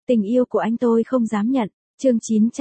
Tình yêu của anh tôi không dám nhận. Chương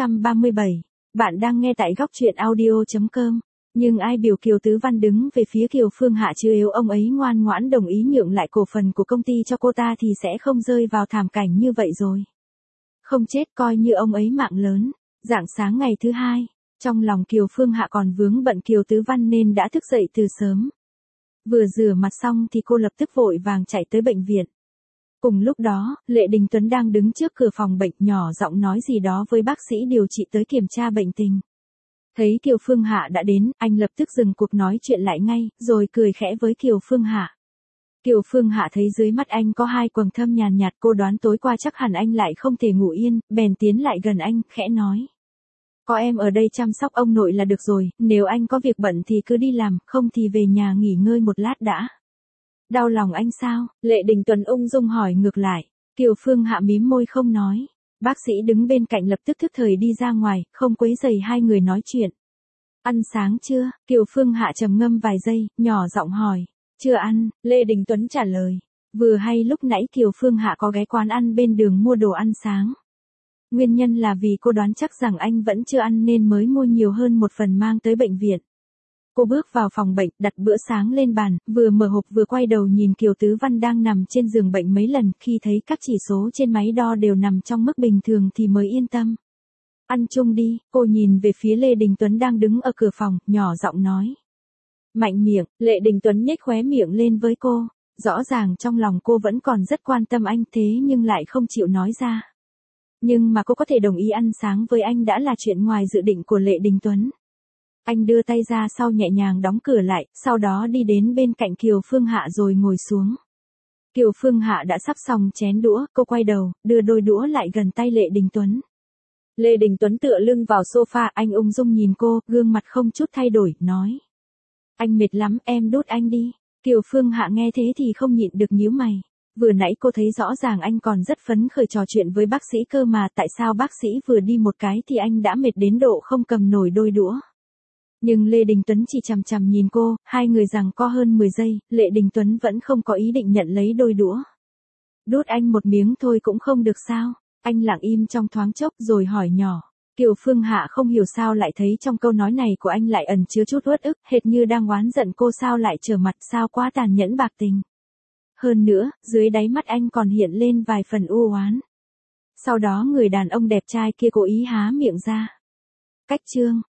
937. Bạn đang nghe tại góc truyện audio.com. Nhưng ai biểu Kiều Tứ Văn đứng về phía Kiều Phương Hạ chứ nếu ông ấy ngoan ngoãn đồng ý nhượng lại cổ phần của công ty cho cô ta thì sẽ không rơi vào thảm cảnh như vậy rồi. Không chết coi như ông ấy mạng lớn. Rạng sáng ngày thứ hai, trong lòng Kiều Phương Hạ còn vướng bận Kiều Tứ Văn nên đã thức dậy từ sớm. Vừa rửa mặt xong thì cô lập tức vội vàng chạy tới bệnh viện. Cùng lúc đó, Lệ Đình Tuấn đang đứng trước cửa phòng bệnh nhỏ giọng nói gì đó với bác sĩ điều trị tới kiểm tra bệnh tình. Thấy Kiều Phương Hạ đã đến, anh lập tức dừng cuộc nói chuyện lại ngay, rồi cười khẽ với Kiều Phương Hạ. Kiều Phương Hạ thấy dưới mắt anh có hai quầng thâm nhàn nhạt, cô đoán tối qua chắc hẳn anh lại không thể ngủ yên, bèn tiến lại gần anh, khẽ nói. Có em ở đây chăm sóc ông nội là được rồi, nếu anh có việc bận thì cứ đi làm, không thì về nhà nghỉ ngơi một lát đã. Đau lòng anh sao? Lệ Đình Tuấn ung dung hỏi ngược lại. Kiều Phương Hạ mím môi không nói. Bác sĩ đứng bên cạnh lập tức thức thời đi ra ngoài, không quấy rầy hai người nói chuyện. Ăn sáng chưa? Kiều Phương Hạ trầm ngâm vài giây, nhỏ giọng hỏi. Chưa ăn, Lệ Đình Tuấn trả lời. Vừa hay lúc nãy Kiều Phương Hạ có ghé quán ăn bên đường mua đồ ăn sáng. Nguyên nhân là vì cô đoán chắc rằng anh vẫn chưa ăn nên mới mua nhiều hơn một phần mang tới bệnh viện. Cô bước vào phòng bệnh, đặt bữa sáng lên bàn, vừa mở hộp vừa quay đầu nhìn Kiều Tứ Văn đang nằm trên giường bệnh mấy lần, khi thấy các chỉ số trên máy đo đều nằm trong mức bình thường thì mới yên tâm. Ăn chung đi, cô nhìn về phía Lê Đình Tuấn đang đứng ở cửa phòng, nhỏ giọng nói. Mạnh miệng, Lệ Đình Tuấn nhếch khóe miệng lên với cô, rõ ràng trong lòng cô vẫn còn rất quan tâm anh thế nhưng lại không chịu nói ra. Nhưng mà cô có thể đồng ý ăn sáng với anh đã là chuyện ngoài dự định của Lệ Đình Tuấn. Anh đưa tay ra sau nhẹ nhàng đóng cửa lại, sau đó đi đến bên cạnh Kiều Phương Hạ rồi ngồi xuống. Kiều Phương Hạ đã sắp xong chén đũa, cô quay đầu, đưa đôi đũa lại gần tay Lệ Đình Tuấn. Lệ Đình Tuấn tựa lưng vào sofa, anh ung dung nhìn cô, gương mặt không chút thay đổi, nói. Anh mệt lắm, em đút anh đi. Kiều Phương Hạ nghe thế thì không nhịn được nhíu mày. Vừa nãy cô thấy rõ ràng anh còn rất phấn khởi trò chuyện với bác sĩ cơ mà tại sao bác sĩ vừa đi một cái thì anh đã mệt đến độ không cầm nổi đôi đũa. Nhưng Lê Đình Tuấn chỉ chằm chằm nhìn cô, hai người giằng co hơn 10 giây, Lệ Đình Tuấn vẫn không có ý định nhận lấy đôi đũa. Đút anh một miếng thôi cũng không được sao? Anh lặng im trong thoáng chốc rồi hỏi nhỏ. Kiều Phương Hạ không hiểu sao lại thấy trong câu nói này của anh lại ẩn chứa chút uất ức, hệt như đang oán giận cô sao lại trở mặt, sao quá tàn nhẫn bạc tình. Hơn nữa, dưới đáy mắt anh còn hiện lên vài phần u oán. Sau đó người đàn ông đẹp trai kia cố ý há miệng ra. Cách chương.